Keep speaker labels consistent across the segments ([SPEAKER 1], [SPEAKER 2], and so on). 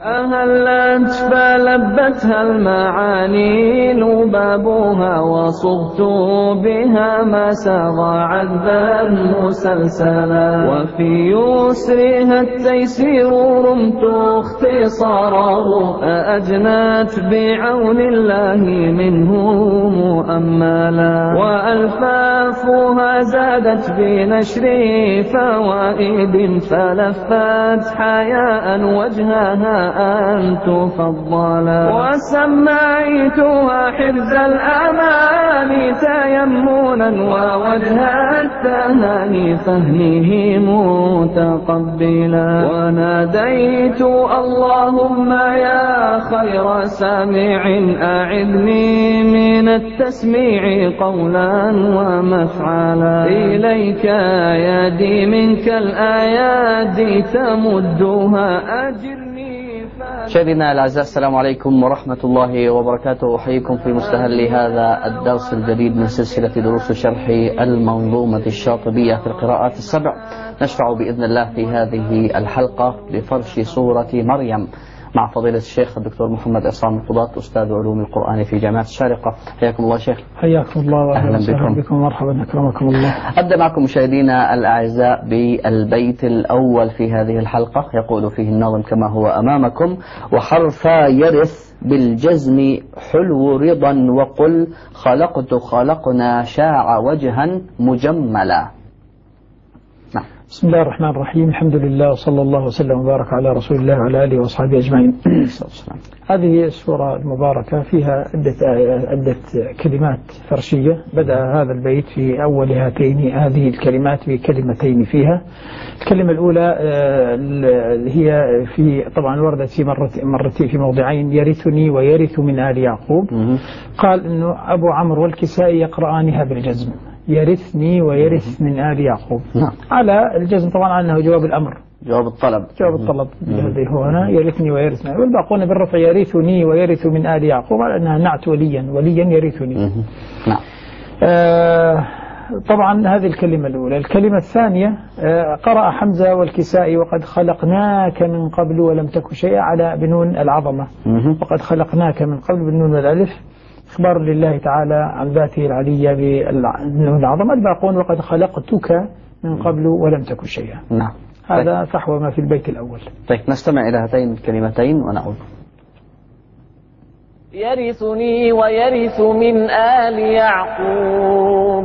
[SPEAKER 1] أهلت فلبتها المعاني لبابها وصغت بها ما سغى عذبا مسلسلا وفي يسرها التيسير رمت اختصاره أجنت بعون الله منه مؤملا وألفافها زادت بنشر فوائد فلفت حياء وجهها أن تفضلا وسميتها حفظ الأمان تيمنا ووجه التهاني فهمه متقبلا وناديت اللهم يا خير سامع أعذني من التسميع قولا ومفعلا إليك يدي منك الآيات تمدها أجرني.
[SPEAKER 2] مشاهدينا الأعزاء، السلام عليكم ورحمة الله وبركاته. أحييكم في مستهل هذا الدرس الجديد من سلسلة دروس شرح المنظومة الشاطبية في القراءات السبع. نشرع بإذن الله في هذه الحلقة بفرش سورة مريم مع فضيلة الشيخ الدكتور محمد عصام القضاة أستاذ علوم القرآن في جامعة الشارقة. حياكم الله شيخ.
[SPEAKER 3] حياكم الله وأهلا بكم ومرحبا أكرمكم الله.
[SPEAKER 2] أبدأ معكم مشاهدينا الأعزاء بالبيت الأول في هذه الحلقة. يقول فيه الناظم كما هو أمامكم: وحرفا يرث بالجزم حلو رضا وقل خلقت خلقنا شاع وجها مجملا.
[SPEAKER 3] بسم الله الرحمن الرحيم. الحمد لله وصلى الله وسلم وبارك على رسول الله وعلى آله وأصحابه أجمعين. هذه السورة المباركة فيها عدة كلمات فرشية. بدأ هذا البيت في أول هذه الكلمات بكلمتين فيها. الكلمة الأولى هي في طبعا وردت في مرتين في موضعين: يرثني ويرث من آل يعقوب. قال إنه أبو عمرو والكسائي يقرآنها بالجزم: يرثني ويرث من آل يعقوب. على الجزم طبعا أنه جواب الأمر،
[SPEAKER 2] جواب الطلب
[SPEAKER 3] الذي هو هنا يرثني ويرث، والباقون بالرفع يرثني ويرث من آل يعقوب على أنها نعت وليا يرثني. طبعا هذه الكلمة الأولى. الكلمة الثانية قرأ حمزة والكسائي: وقد خلقناك من قبل ولم تك شيئا، على بنون العظمة. وقد خلقناك من قبل بالنون والألف، إخبار لله تعالى عن ذاته العلية بالنون العظمة. الباقون وقد خلقتك من قبل ولم تك شيئا. هذا فحوى ما في البيت الأول.
[SPEAKER 2] طيب نستمع إلى هاتين الكلمتين ونعود.
[SPEAKER 1] يرثني ويرث من آل يعقوب،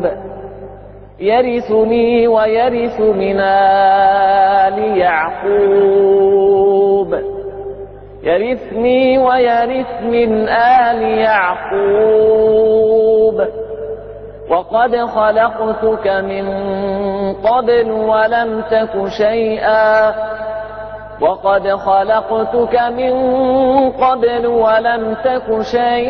[SPEAKER 1] يرثني ويرث من آل يعقوب، يرثني ويرث من آل يعقوب، وقد خلقتك من قبل ولم تك شيئا، وقد خلقتك من قبل ولم تك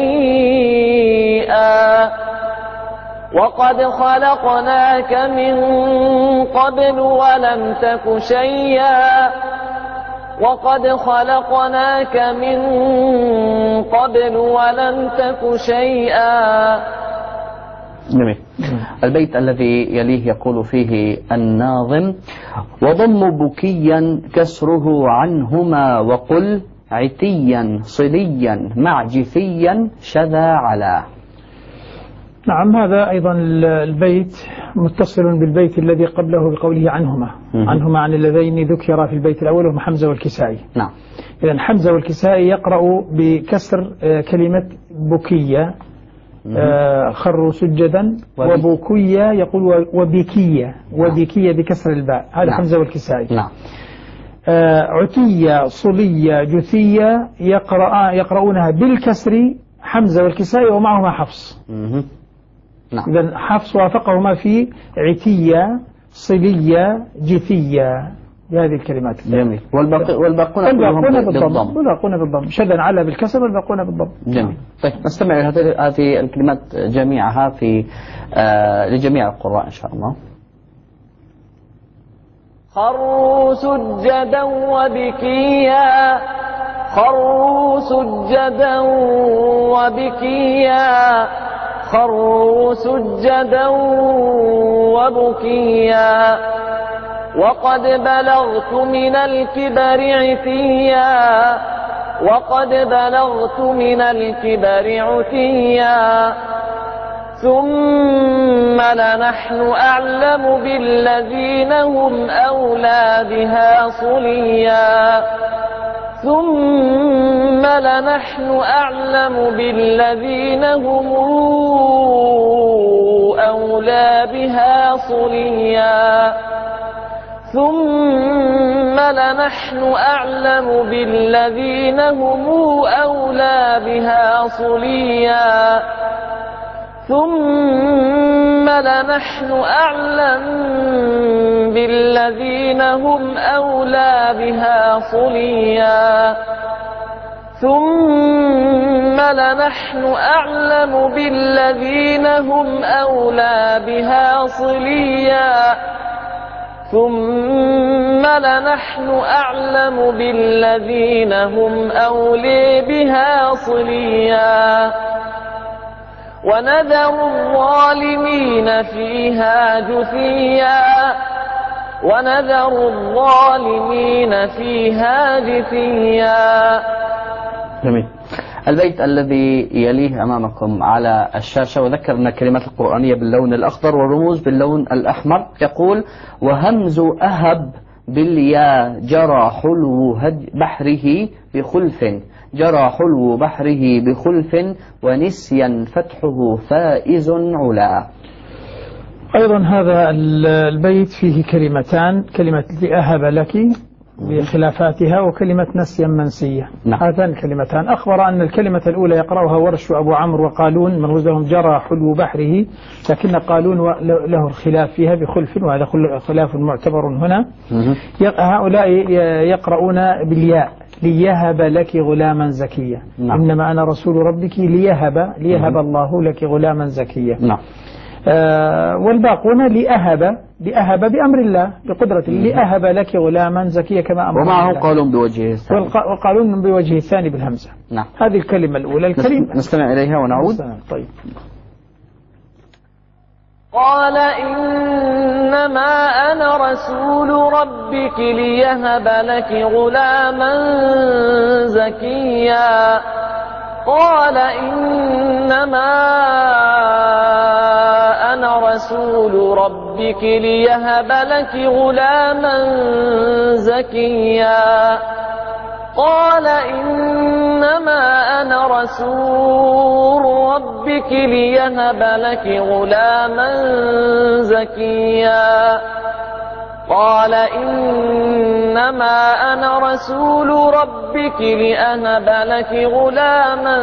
[SPEAKER 1] شيئا، وقد خلقناك من قبل ولم تك شيئا، وقد خلقناك من قبل ولم تك شيئا.
[SPEAKER 2] جميل. البيت الذي يليه يقول فيه الناظم: وضم بكيا كسره عنهما وقل عتيا صليا مع جثيا شذا على.
[SPEAKER 3] نعم، هذا أيضا البيت متصل بالبيت الذي قبله بقوله عنهما. عنهما عن اللذين ذكر في البيت الأول وهم حمزة والكسائي.
[SPEAKER 2] نعم.
[SPEAKER 3] إذن حمزة والكسائي يقرأ بكسر كلمة بكية، خروا سجدا، وبكية يقول وبكية، وبكية بكسر الباء. هذا حمزة والكسائي.
[SPEAKER 2] نعم.
[SPEAKER 3] عتية صلية جثية يقرؤونها بالكسر حمزة والكسائي ومعهما حفص.
[SPEAKER 2] نعم.
[SPEAKER 3] إذن حفص وافقهما في عتية صلية جثية بهذه الكلمات.
[SPEAKER 2] جميل. والباقون
[SPEAKER 3] بالضم، شدا على بالكسر والباقون بالضم.
[SPEAKER 2] جميل. طيب نستمع إلى هذه الكلمات جميعها في لجميع القراء إن شاء الله.
[SPEAKER 1] خروا سجدا وبكيا، خروا سجدا وبكيا، خروا سجدا وبكيا، وقد بلغت من الكبر عتيا، وقد بلغت من الكبر عتيا ثم لنحن أعلم بالذين هم أولى بها صليا ثم لنحن أعلم بالذين هم أولى بها صليا ثم لنحن أعلم بالذين هم أولى بها صليا ثم لنحن أعلم بالذين هم أولى بها صليا ثم لنحن أعلم بالذين هم أولى بها صليا ثم لنحن أعلم بالذين هم أولى بها صليا ونذر الظالمين فيها جثيا ونذر الظالمين فيها جثيا.
[SPEAKER 2] جميل. البيت الذي يليه أمامكم على الشاشة وذكرنا الكلمات القرآنية باللون الأخضر والرموز باللون الأحمر. يقول: وهمز أهب بالياء جرى حلو بحره بخلف، جرى حلو بحره بخلف ونسيا فتحه فائز علا.
[SPEAKER 3] أيضا هذا البيت فيه كلمتان، كلمة لأهب لك بخلافاتها وكلمة نسيا منسية. هاتان الكلمتان أخبر أن الكلمة الأولى يقرأها ورش وأبو عمرو وقالون من لهم جرى حلو بحره، لكن قالون له الخلاف فيها بخلف، وهذا خلاف معتبر هنا. هؤلاء يقرؤون بالياء ليهب لك غلاما زكيا. إنما أنا رسول ربك ليهب الله لك غلاما زكيا. والباقون لأهب بأمر الله بقدرة لأهب لك غلاما زكيا كما أمر
[SPEAKER 2] ومعه
[SPEAKER 3] الله.
[SPEAKER 2] قالون بوجهه الثاني
[SPEAKER 3] وقالون بوجهه الثاني بالهمزة. هذه الكلمة الأولى.
[SPEAKER 2] نستمع إليها ونعود.
[SPEAKER 3] طيب.
[SPEAKER 1] قال إنما أنا رسول ربك ليهب لك غلاما زكيا. قال إنما أنا رسول ربك ليهب لك غلاما زكيا. قال إنما أنا رسول ربك ليهب لك غلاما زكيا. قال إنما أنا رسول ربك لأهب لك غلاما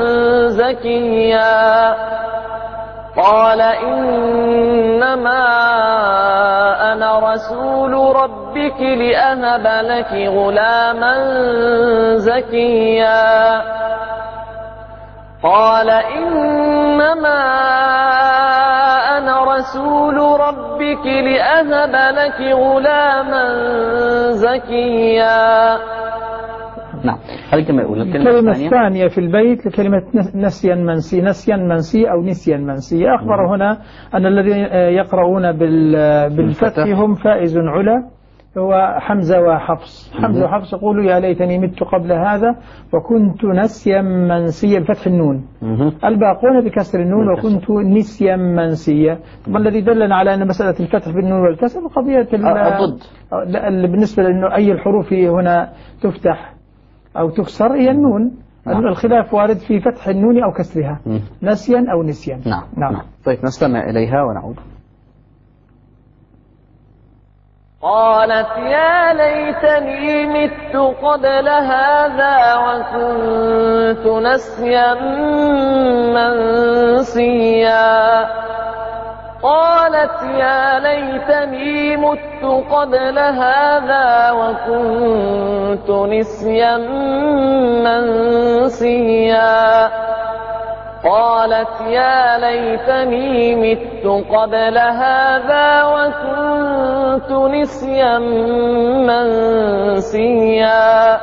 [SPEAKER 1] زكيا. قال إنما أنا رسول ربك لأهب لك غلاما زكيا. قال إنما أنا رسول ربك لأهب لك غلاما زكيا.
[SPEAKER 2] نعم.
[SPEAKER 3] الكلمة الثانية في البيت لكلمة نسيا منسي أو نسيا منسي. أخبر هنا أن الذين يقرؤون بالفتح هم فائز علا هو حمزة وحفص. حمزة وحفص يقولوا يا ليتني مت قبل هذا وكنت نسيا منسيا بفتح النون. الباقون بكسر النون وكنت نسيا منسيا. طبعا الذي دلنا على أن مسألة الفتح بالنون والكسر قضية
[SPEAKER 2] الضد.
[SPEAKER 3] بالنسبة لأنه أي الحروف هنا تفتح أو تكسر هي النون. الخلاف وارد في فتح النون أو كسرها نسيا أو نسيا.
[SPEAKER 2] نعم. طيب نستمع إليها ونعود.
[SPEAKER 1] قالت يا ليتني مت قبل هذا وكنت نسيا منسيا. قالت يا ليتني مت قبل هذا وكنت نسيا منسيا. قالت يا ليتني مت قبل هذا وكنت نسيا منسيا.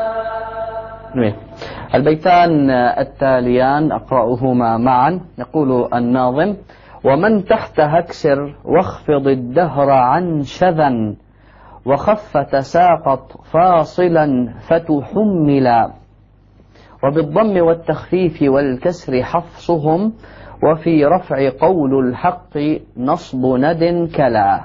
[SPEAKER 2] البيتان التاليان أقرأهما معا. يقول الناظم: ومن تحتها اكسر واخفض الدهر عن شذا وخف تساقط فاصلا فتحملا. وبالضم والتخفيف والكسر حفصهم، وفي رفع قول الحق نصب ند كلا.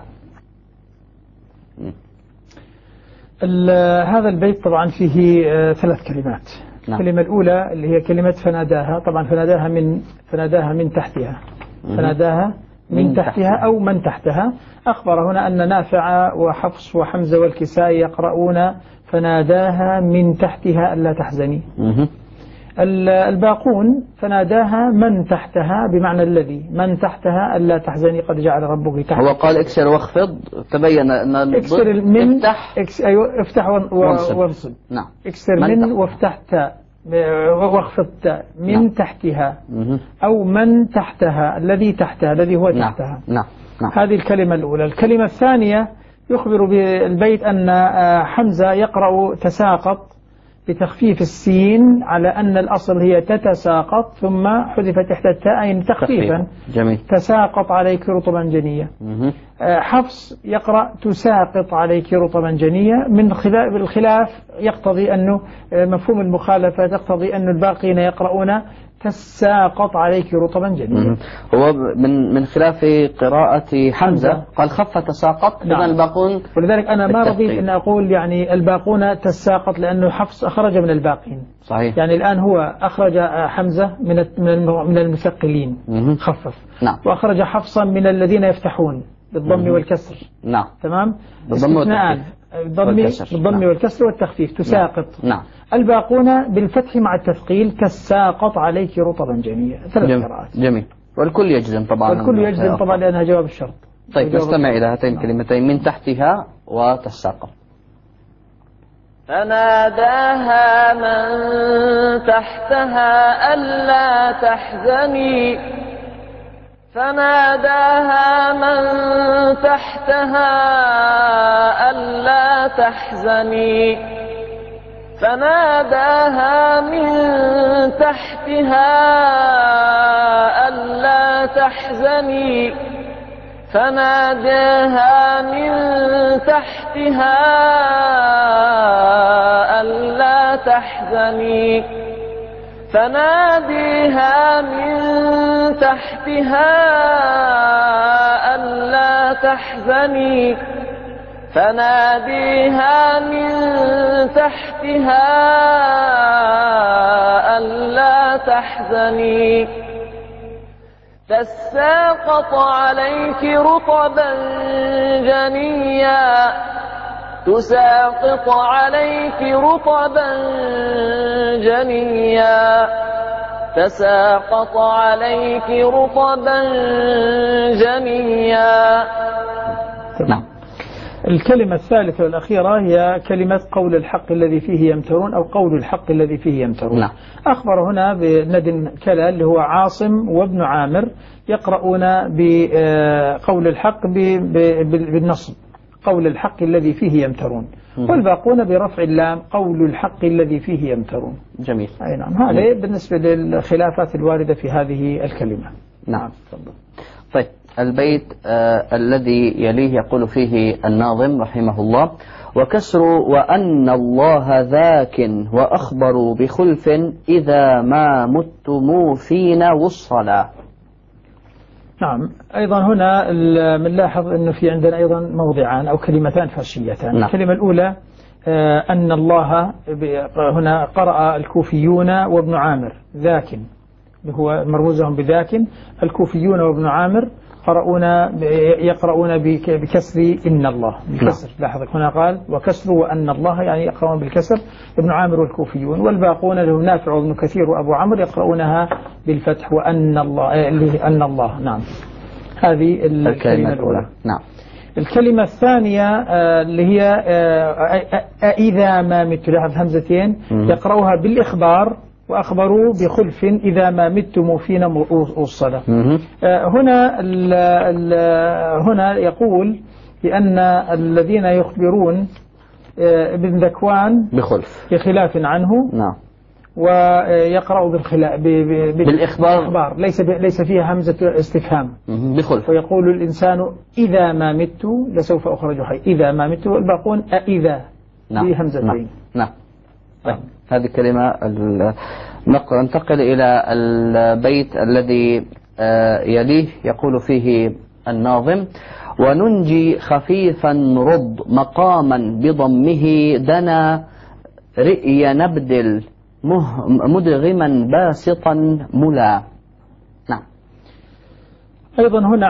[SPEAKER 3] هذا البيت طبعا فيه 3 كلمات.
[SPEAKER 2] نعم.
[SPEAKER 3] الكلمة الأولى اللي هي كلمة فناداها، طبعا فناداها من تحتها، فناداها من تحتها أو من تحتها. أخبر هنا أن نافع وحفص وحمزة والكسائي يقرؤون فناداها من تحتها ألا تحزني. الباقون فناداها من تحتها بمعنى الذي من تحتها ألا تحزني قد جعل ربك تحتها.
[SPEAKER 2] هو قال اكسر واخفض، تبين أن
[SPEAKER 3] اكسر من افتح
[SPEAKER 2] وانصب. نعم.
[SPEAKER 3] اكسر من وافتح تاء واخفض تاء من تحتها أو من تحتها الذي تحتها الذي هو تحتها.
[SPEAKER 2] نعم.
[SPEAKER 3] هذه الكلمة الأولى. الكلمة الثانية يخبر بالبيت أن حمزة يقرأ تساقط بتخفيف السين على أن الأصل هي تتساقط ثم حذفت إحدى التاءين تخفيفا.
[SPEAKER 2] جميل.
[SPEAKER 3] تساقط عليك رطبا جنيا. حفص يقرأ تساقط عليك رطبا جنيا. من الخلاف يقتضي أنه مفهوم المخالفة تقتضي أن الباقين يقرؤون تساقط عليك رطبا جنيا.
[SPEAKER 2] هو من خلاف قراءة حمزة قال خف تساقط.
[SPEAKER 3] نعم.
[SPEAKER 2] الباقون،
[SPEAKER 3] ولذلك أنا ما رضيت أن أقول يعني الباقون تساقط لأنه حفص أخرج من الباقين.
[SPEAKER 2] صحيح.
[SPEAKER 3] يعني الآن هو أخرج حمزة من المثقلين خفف.
[SPEAKER 2] نعم.
[SPEAKER 3] وأخرج حفصا من الذين يفتحون بالضم والكسر.
[SPEAKER 2] نعم.
[SPEAKER 3] تمام.
[SPEAKER 2] استثناء
[SPEAKER 3] بالضم والكسر والتخفيف تساقط.
[SPEAKER 2] نعم.
[SPEAKER 3] الباقون بالفتح مع التثقيل تساقط عليك رطبا جنيا. 3 قراءات.
[SPEAKER 2] جميل. والكل يجزم طبعا.
[SPEAKER 3] والكل يجزم طبعا لأنها جواب الشرط.
[SPEAKER 2] طيب نستمع إلى هاتين الكلمتين من تحتها وتساقط.
[SPEAKER 1] فناداها من تحتها ألا تحزني، فناداها من تحتها ألا تحزني، فناداها من تحتها ألا تحزني، فناداها من تحتها ألا تحزني، فناديها من تحتها ألا تحزني، فناديها من تحتها ألا تحزني، تساقط عليك رطبا جنيا، تساقط عليك رطبا جنيا، تساقط عليك رطبا جنيا.
[SPEAKER 2] نعم.
[SPEAKER 3] الكلمة الثالثة والأخيرة هي كلمة قول الحق الذي فيه يمترون أو قول الحق الذي فيه يمترون.
[SPEAKER 2] نعم.
[SPEAKER 3] أخبر هنا بند كلا اللي هو عاصم وابن عامر يقرؤون بقول الحق بالنصب قول الحق الذي فيه يمترون، والباقون برفع اللام قول الحق الذي فيه يمترون.
[SPEAKER 2] جميل.
[SPEAKER 3] أي نعم. هذا بالنسبة للخلافات الواردة في هذه الكلمة.
[SPEAKER 2] نعم. طيب البيت الذي يليه يقول فيه الناظم رحمه الله: وكسر وأن الله ذاك وأخبروا بخلف إذا ما متم فينا وصلا.
[SPEAKER 3] نعم. أيضا هنا بنلاحظ أنه في عندنا أيضا موضعان أو كلمتان فارسيتان. نعم. الكلمة الأولى أن الله هنا قرأ الكوفيون وابن عامر ذاك هو مرموزهم بذاك. الكوفيون وابن عامر يقرؤون بكسر إن الله بالكسر. لاحظ هنا قال وكسر وأن الله يعني يقرؤون بالكسر ابن عامر والكوفيون، والباقون لهم نافع وابن كثير وأبو عمرو يقرؤونها بالفتح وأن الله أن الله. نعم. هذه الكلمة الأولى.
[SPEAKER 2] نعم.
[SPEAKER 3] الكلمة الثانية اللي هي إذا ما مت، لاحظ همزتين يقرؤها بالإخبار وأخبروا بخلف إذا ما متم فينا وصلا. هنا يقول بأن الذين يخبرون ابن ذكوان بخلاف عنه.
[SPEAKER 2] نعم.
[SPEAKER 3] ويقرأ
[SPEAKER 2] بالإخبار
[SPEAKER 3] ليس فيها همزة استفهام
[SPEAKER 2] بخلف،
[SPEAKER 3] ويقول الإنسان إذا ما مت لسوف أخرج حي، إذا ما مت، والباقون أإذا بهمزتين.
[SPEAKER 2] نعم. هذه كلمة. ننتقل إلى البيت الذي يليه، يقول فيه الناظم: وننجي خفيفا رض مقاما بضمه دنا رئي نبدل مدغما باسطا ملا. نعم.
[SPEAKER 3] أيضا هنا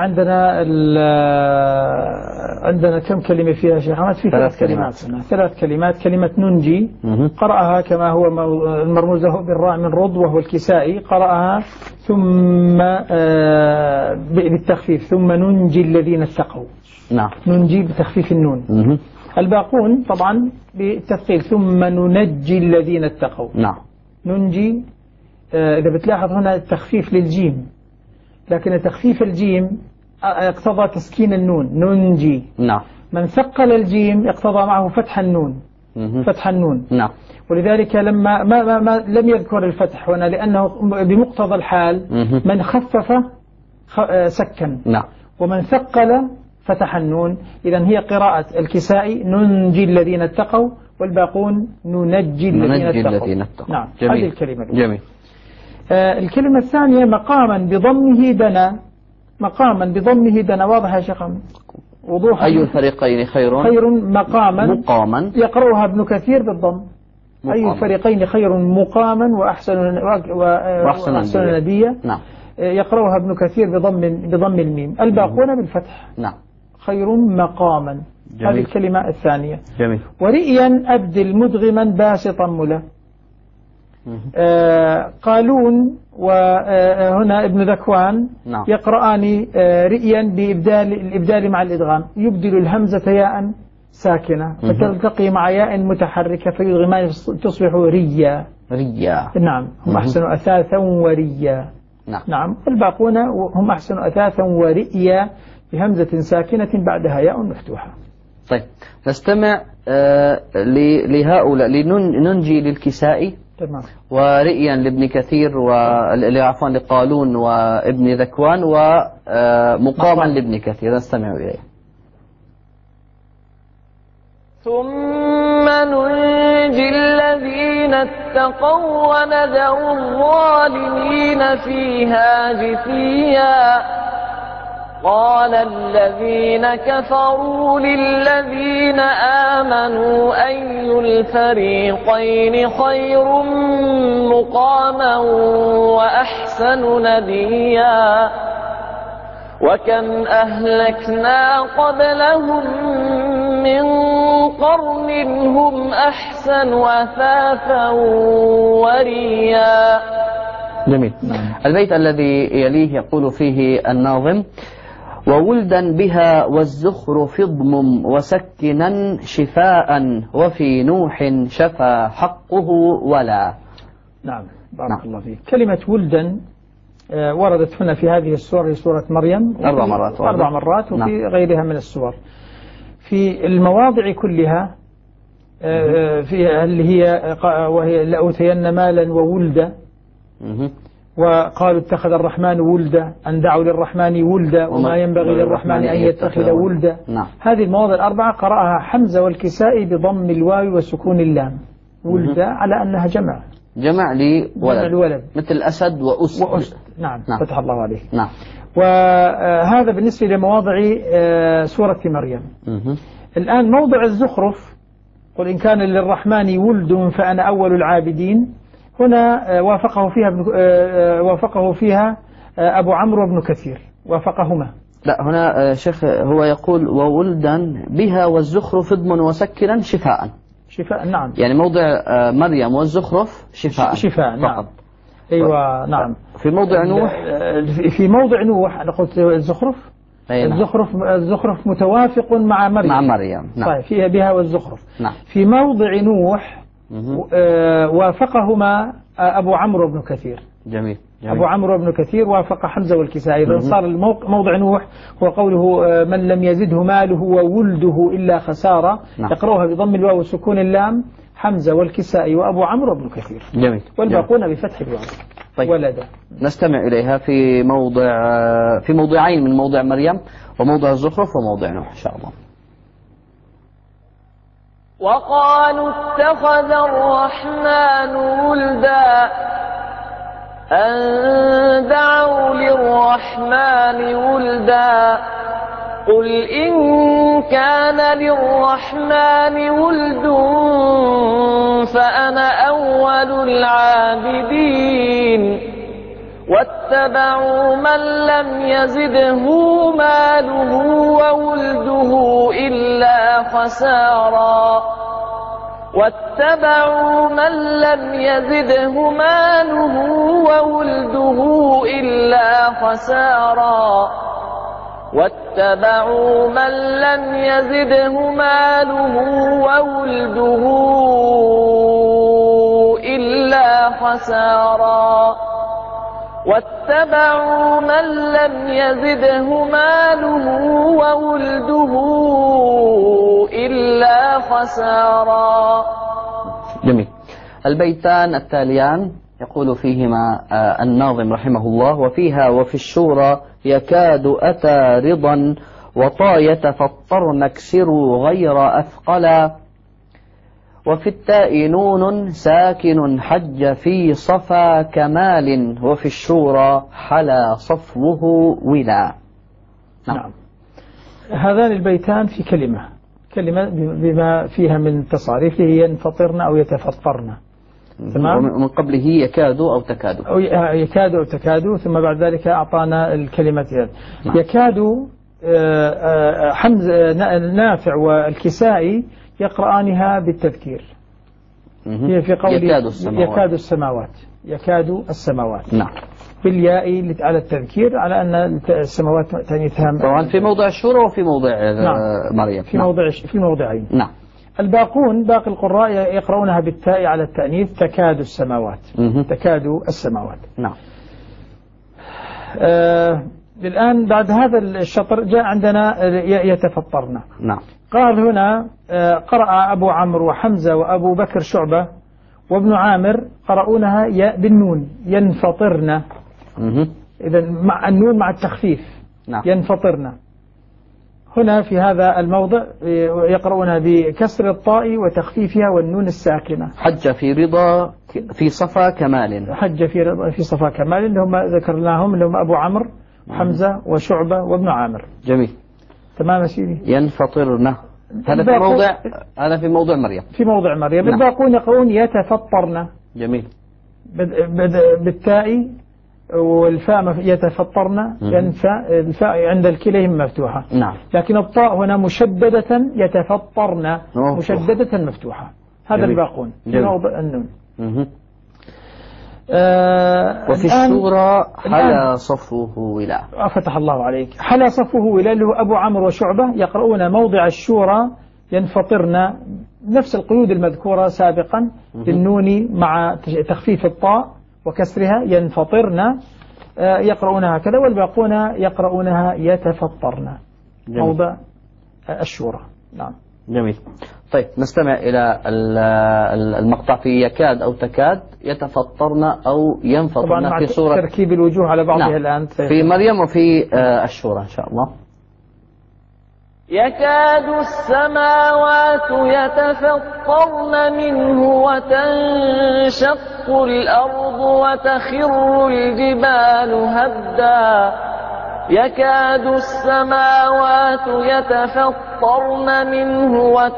[SPEAKER 3] عندنا كم كلمة فيها شيخ أحمد؟ في 3 كلمات. 3 كلمات. كلمة ننجي قرأها كما هو المرموز له بالراء من رض وهو الكسائي، قرأها ثم بالتخفيف، ثم ننجي الذين اتقوا. نعم. ننجي بتخفيف النون. الباقون طبعا بالتثقيل، ثم ننجي الذين اتقوا. نعم. ننجي إذا بتلاحظ هنا تخفيف للجيم، لكن تخفيف الجيم اقتضى تسكين النون، ننجي. نعم. من ثقل الجيم اقتضى معه فتح النون. فتح النون. نعم. ولذلك لما ما لم يذكر الفتح هنا لأنه بمقتضى الحال من خفف سكن. نعم. ومن ثقل فتح النون. إذن هي قراءة الكسائي ننجي الذين اتقوا، والباقون ننجي الذين اتقوا. نعم. جميل. هذه الكلمة. جميل. الكلمة الثانية مقاما بضمه دنا. مقاما بضمه دنا، واضح يا شيخ وضوحا. أي الفريقين خير؟ خير مقاما يقرأها ابن كثير بالضم. أي الفريقين خير مقاما وأحسن ندية. نعم. يقرأها ابن كثير بضم الميم. الباقون بالفتح. نعم. خير مقاما. جميل. هذه الكلمة الثانية. جميل. ورئيا أبدل مدغما باسطا ملا. قالون وهنا ابن ذكوان. نعم. يقرآن رئيا الإبدال مع الإدغام، يبدل الهمزة ياء ساكنة فتلتقي مع ياء متحركة فيدغمان تصبح ريا. ريا. نعم. هم أحسن أثاثا وريا. نعم. نعم. الباقون هم أحسن أثاثا ورئيا بهمزة ساكنة بعدها ياء مفتوحة.
[SPEAKER 2] طيب نستمع لهؤلاء لننجي للكسائي. تمام. ورئيا لابن كثير عفوا لقالون وابن ذكوان ومقاما لابن كثير. نستمع إليه.
[SPEAKER 1] ثم ننجي الذين اتقوا ونذر الظالمين فيها جثيا. قال الذين كفروا للذين آمنوا أي الفريقين خير مقاما وأحسن نديا. وكم أهلكنا قبلهم من قرن هم أحسن أثاثا وريا.
[SPEAKER 2] جميل. البيت الذي يليه يقول فيه الناظم: وولدا بها والزخرف اضمم وسكنا شفاء وفي نوح شفى حقه ولا.
[SPEAKER 3] نعم. بارك الله فيك. كلمة ولدا وردت هنا في هذه السورة، سورة مريم
[SPEAKER 2] 4 مرات.
[SPEAKER 3] 4 مرات وفي غيرها من السور. في المواضع كلها في اللي هي وهي لأوتين مالا وولدا، وقالوا اتخذ الرحمن ولدا، أن دعوا للرحمن ولدا وما ينبغي للرحمن أن يتخذ ولدا. نعم. هذه المواضع ال4 قرأها حمزة والكسائي بضم الواو وسكون اللام. ولدا على أنها جمع لولد مثل أسد وأسد. نعم. فتح الله عليك. نعم. وهذا بالنسبة لمواضع سورة مريم. الآن موضع الزخرف: قل إن كان للرحمن ولد فأنا أول العابدين. هنا وافقه فيها أبو عمرو بن كثير، وافقهما.
[SPEAKER 2] لا، هنا شيخ هو يقول وولدا بها والزخرف اضمن وسكنا شفاء.
[SPEAKER 3] نعم.
[SPEAKER 2] يعني موضع مريم والزخرف شفاء
[SPEAKER 3] نعم. فقط. أيوة. نعم.
[SPEAKER 2] في موضع نوح،
[SPEAKER 3] في موضع نوح أنا قلت الزخرف. الزخرف متوافق مع مريم. نعم. طيب فيها بها والزخرف. نعم. في موضع نوح وافقهما أبو عمرو بن كثير. جميل. أبو عمرو بن كثير وافق حمزة والكسائي. إذا صار موضع نوح هو قوله من لم يزده ماله وولده إلا خسارة. نعم. يقرأها بضم الواو وسكون اللام حمزة والكسائي وأبو عمرو بن كثير. جميل. والباقون بفتح الواو.
[SPEAKER 2] طيب. ولد. نستمع إليها في موضعين من موضع مريم وموضع الزخرف وموضع نوح إن شاء الله.
[SPEAKER 1] وقالوا اتخذ الرحمن ولدا أن دعوا للرحمن ولدا قل إن كان للرحمن ولد فأنا أول العابدين واتبعوا من لم يزده ماله وولده إلا خسارا واتبعوا من لم يزده ماله وولده إلا خسارا واتبعوا من لم يزده ماله وولده إلا خسارا واتبعوا من لم يزده ماله وولده إلا خسارا.
[SPEAKER 2] جميل. البيتان التاليان يقول فيهما الناظم رحمه الله: وفيها وفي الشورى يكاد أتى رضا وطاية فاضطرن اكسروا غير أثقلا وفي التاء نون ساكن حج في صفا كمال وفي الشورى حلا صفوه ولا.
[SPEAKER 3] نعم. هذان البيتان في كلمة بما فيها من تصاريفه ينفطرن أو يتفطرن. تمام.
[SPEAKER 2] ومن قبله يكاد أو تكاد
[SPEAKER 3] يكاد أو تكاد، ثم بعد ذلك أعطانا الكلمة
[SPEAKER 2] نعم.
[SPEAKER 3] يكاد حمزة نافع والكسائي يقرآنها بالتذكير. هي في قول يكاد السماوات
[SPEAKER 2] نعم
[SPEAKER 3] بالياء على التذكير، على أن السماوات تأنيثها
[SPEAKER 2] طبعا في موضع الشورى وفي موضع
[SPEAKER 3] نعم.
[SPEAKER 2] مريم
[SPEAKER 3] في موضع في الموضعين.
[SPEAKER 2] نعم.
[SPEAKER 3] باقي القراء يقرؤونها بالتاء على التأنيث تكاد السماوات. تكاد السماوات.
[SPEAKER 2] نعم.
[SPEAKER 3] الآن بعد هذا الشطر جاء عندنا يتفطرن.
[SPEAKER 2] نعم.
[SPEAKER 3] قال هنا قرأ أبو عمرو وحمزة وأبو بكر شعبة وابن عامر قرؤونها بالنون ينفطرن. إذا مع النون مع التخفيف.
[SPEAKER 2] نعم.
[SPEAKER 3] ينفطرن. هنا في هذا الموضع يقرؤونها بكسر الطاء وتخفيفها والنون الساكنة.
[SPEAKER 2] حج في رضا في صفا كمال.
[SPEAKER 3] حج في صفا كمال اللي هم ذكرناهم اللي هم أبو عمرو وحمزة وشعبة وابن عامر.
[SPEAKER 2] جميل.
[SPEAKER 3] تمام يا سيدي.
[SPEAKER 2] ينفطرن هذا في موضع مريم. في موضع مريم.
[SPEAKER 3] نعم. الباقون يقرؤون يتفطرن.
[SPEAKER 2] جميل.
[SPEAKER 3] بالتاء والفاء يتفطرن. الفاء عند الكليهم مفتوحة.
[SPEAKER 2] نعم.
[SPEAKER 3] لكن الطاء هنا مشددة يتفطرن مشددة مفتوحة. هذا الباقون في موضع النون.
[SPEAKER 2] وفي الشورى حلا صفوه ولا.
[SPEAKER 3] فتح الله عليك. حلا صفوه ولا اللي هو أبو عمرو وشعبة يقرؤون موضع الشورى ينفطرن نفس القيود المذكورة سابقا بالنون مع تخفيف الطاء وكسرها ينفطرن يقرؤونها هكذا، والباقون يقرؤونها يتفطرن. جميل. موضع الشورى. نعم.
[SPEAKER 2] جميل. طيب نستمع إلى المقطع في يكاد أو تكاد يتفطرن أو ينفطرن في سورة
[SPEAKER 3] تركيب الوجوه على بعضها. نعم. الآن
[SPEAKER 2] في مريم وفي الشورى إن شاء الله.
[SPEAKER 1] يكاد السماوات يتفطرن منه وتنشق الأرض وتخر الجبال هدا يكاد السماوات يتفطرن منه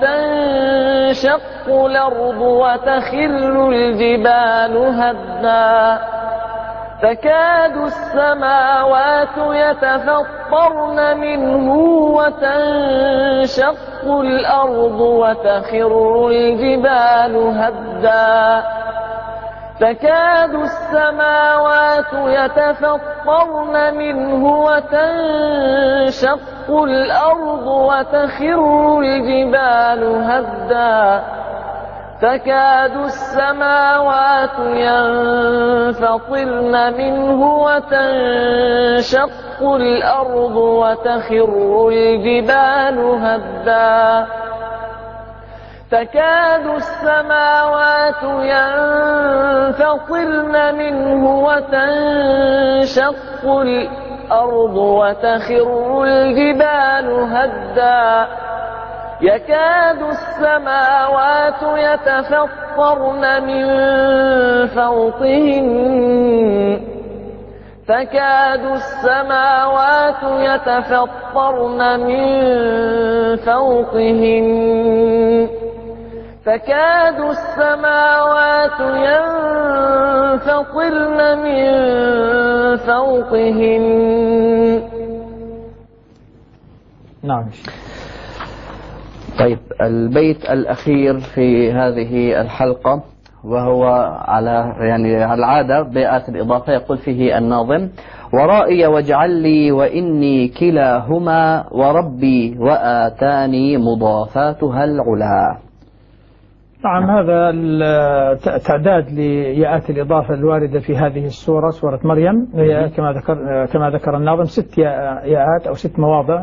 [SPEAKER 1] وتنشق الأرض وتخر الجبال هدا تكاد السماوات يتفطرن منه وتنشق الأرض وتخر الجبال هدا تكاد السماوات يتفطرن منه وتنشق الأرض وتخر الجبال هدا تكاد السماوات ينفطرن منه وتنشق الأرض وتخر الجبال هدا تكاد السماوات ينفطرن منه وتنشق الأرض وتخر الجبال هدا يكاد السماوات يتفطرن من فوقهن تكاد السماوات يتفطرن من فوقهن تكاد السماوات ينفطرن من فوقهن.
[SPEAKER 2] نعم. طيب، البيت الأخير في هذه الحلقة وهو على العادة بيئات الإضافة، يقول فيه الناظم: ورائي واجعل لي وإني كلاهما وربي وآتاني مضافاتها العلا.
[SPEAKER 3] نعم، هذا تعداد لياءات الإضافة الواردة في هذه السورة، سورة مريم، كما ذكر الناظم 6 ياءات أو 6 مواضع.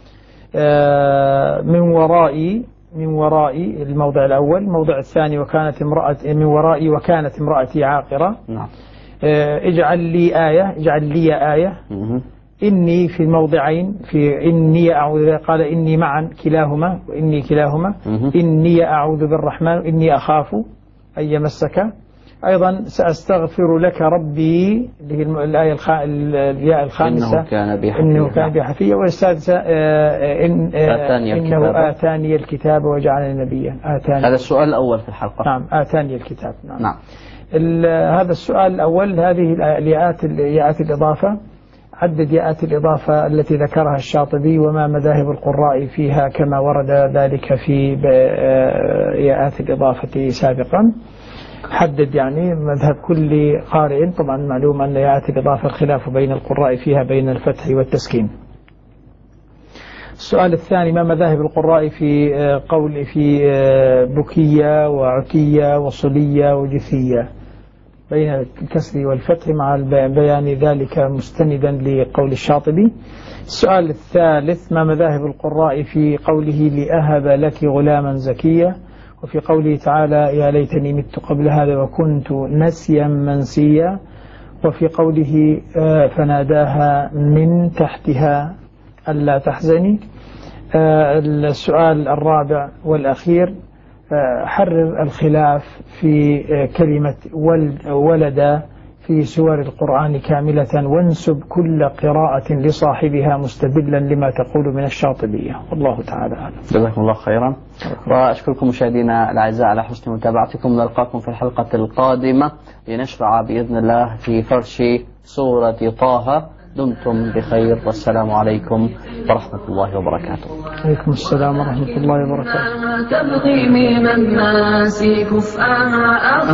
[SPEAKER 3] من ورائي الموضع الأول. الموضع الثاني من ورائي وكانت امرأتي عاقرة.
[SPEAKER 2] نعم.
[SPEAKER 3] اجعل لي آية. إني في الموضعين، في إني أعوذ، قال إني معا كلاهما وإني كلاهما. إني أعوذ بالرحمن إني أخاف أن يمسك. أيضا سأستغفر لك ربي، الآية الياء الخامسة، إنه كان بي حفيا. والسادسة إنه آتاني الكتاب وجعلني نبيا.
[SPEAKER 2] هذا السؤال الأول في الحلقة.
[SPEAKER 3] نعم، آتاني الكتاب.
[SPEAKER 2] نعم.
[SPEAKER 3] هذا السؤال الأول. هذه ياءات الإضافة. عدد ياءات الإضافة التي ذكرها الشاطبي وما مذاهب القراء فيها كما ورد ذلك في ياءات الإضافة سابقا. حدد مذهب كل قارئ. طبعا معلوم أن ياءات الإضافة الخلاف بين القراء فيها بين الفتح والتسكين. السؤال الثاني: ما مذاهب القراء في قول في بكية وعتية وصلية وجثية، بين الكسر والفتح مع بيان ذلك مستندا لقول الشاطبي. السؤال الثالث: ما مذاهب القراء في قوله لأهب لك غلاما زكيا، وفي قوله تعالى يا ليتني مت قبل هذا وكنت نسيا منسيا، وفي قوله فناداها من تحتها ألا تحزني. السؤال الرابع والأخير: حرر الخلاف في كلمة ولد في سور القرآن كاملة، وانسب كل قراءة لصاحبها مستدلا لما تقول من الشاطبية. والله تعالى أعلم.
[SPEAKER 2] جزاكم الله خيرا، وأشكركم مشاهدينا الأعزاء على حسن متابعتكم. نلقاكم في الحلقة القادمة لنشرع بإذن الله في فرش سورة طه. دمتم بخير، والسلام عليكم ورحمة الله وبركاته.
[SPEAKER 3] عليكم السلام ورحمة الله وبركاته.
[SPEAKER 1] تبغي من الناس كفءا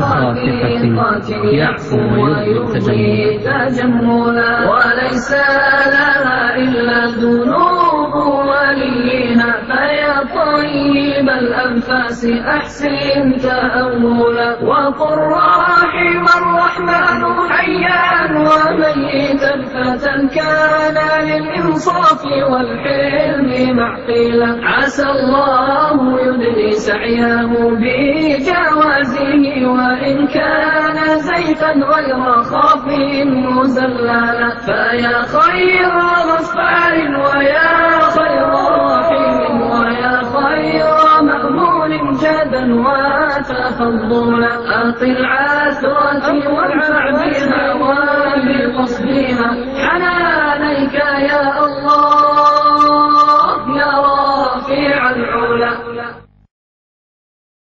[SPEAKER 1] أخافتي يعفو ويرضي تجملا، وليس لها إلا الذنوب وليها، فيا طيب الأنفاس أحسن تأولا، وقل رحم الرحمن حيا وميتا فتى كان للإنصاف والحلم معقلا، عسى الله يدري سعيه بجوازه، وإن كان زيفا غير خافي مزللا، فيا خير غفار ويا خير رحيم ويا خير مأمون جدا وتفضلا، أطل عثرتي وارفع بها وبقصدها حنانيك يا الله يا رافع العلا.